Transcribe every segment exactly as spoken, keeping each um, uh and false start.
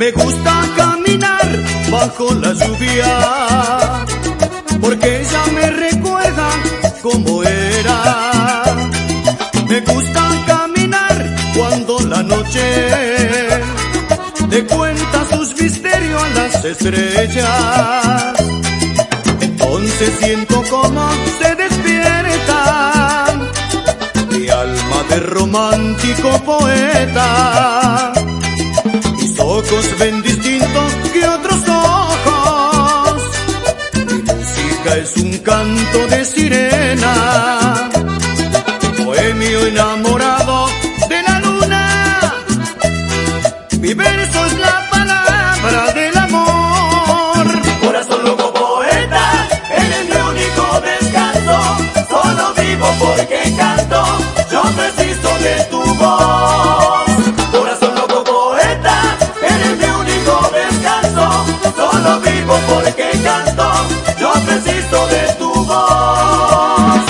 Me gusta caminar bajo la lluvia, porque ella me recuerda cómo era. Me gusta caminar cuando la noche le cuenta sus misterios a las estrellas. Entonces siento como se despierta mi alma de romántico poeta. Mis ojos ven distintos que otros ojos. Mi música es un canto de sirena, bohemio enamorado de la luna. Mi verso es la palabra del amor. Corazón loco poeta, eres mi único descanso. Solo vivo porque canto, yo preciso de tu voz. Corazón loco poeta, eres mi único descanso. Solo vivo porque canto, yo preciso de tu voz.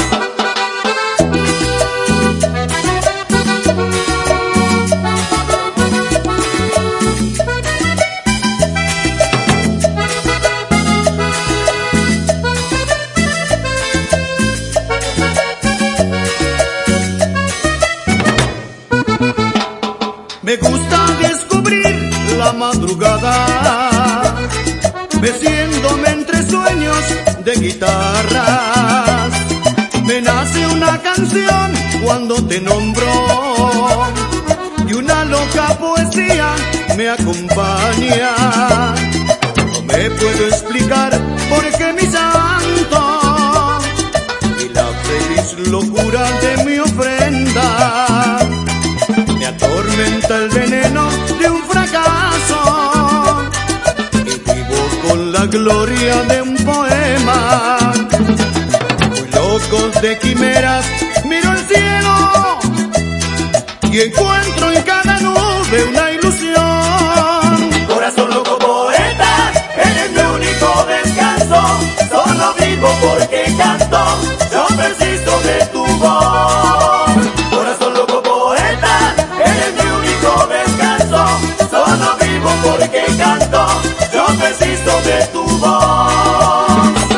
Me gusta descubrir la madrugada, meciéndome entre sueños de guitarras. Me nace una canción cuando te nombro, y una loca poesía me acompaña. No me puedo explicar por qué mi llanto y la feliz locura de mi ofrenda me atormenta el veneno de un fracaso, y vivo con la gloria de un poema. Muy locos de quimeras miro el cielo y encuentro en cada nube una ilusión. Corazón loco poeta, eres mi único descanso. Solo vivo porque canto, yo preciso de tu voz. Corazón loco poeta, eres mi único descanso. Solo vivo porque canto, yo preciso de tu voz.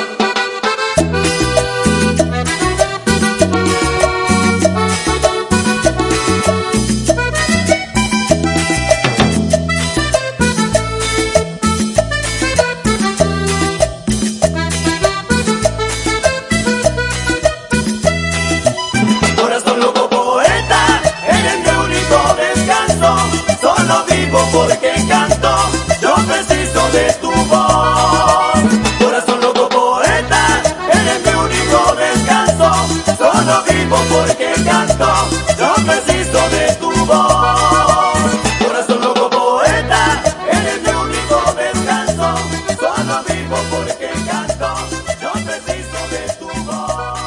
Corazón loco poeta, eres mi único descanso. Solo vivo porque canto, yo preciso de tu voz. Corazón loco poeta, eres mi único descanso. Solo vivo porque canto, yo preciso de tu voz. Corazón loco poeta, eres mi único descanso. Solo vivo porque canto, yo preciso de tu voz.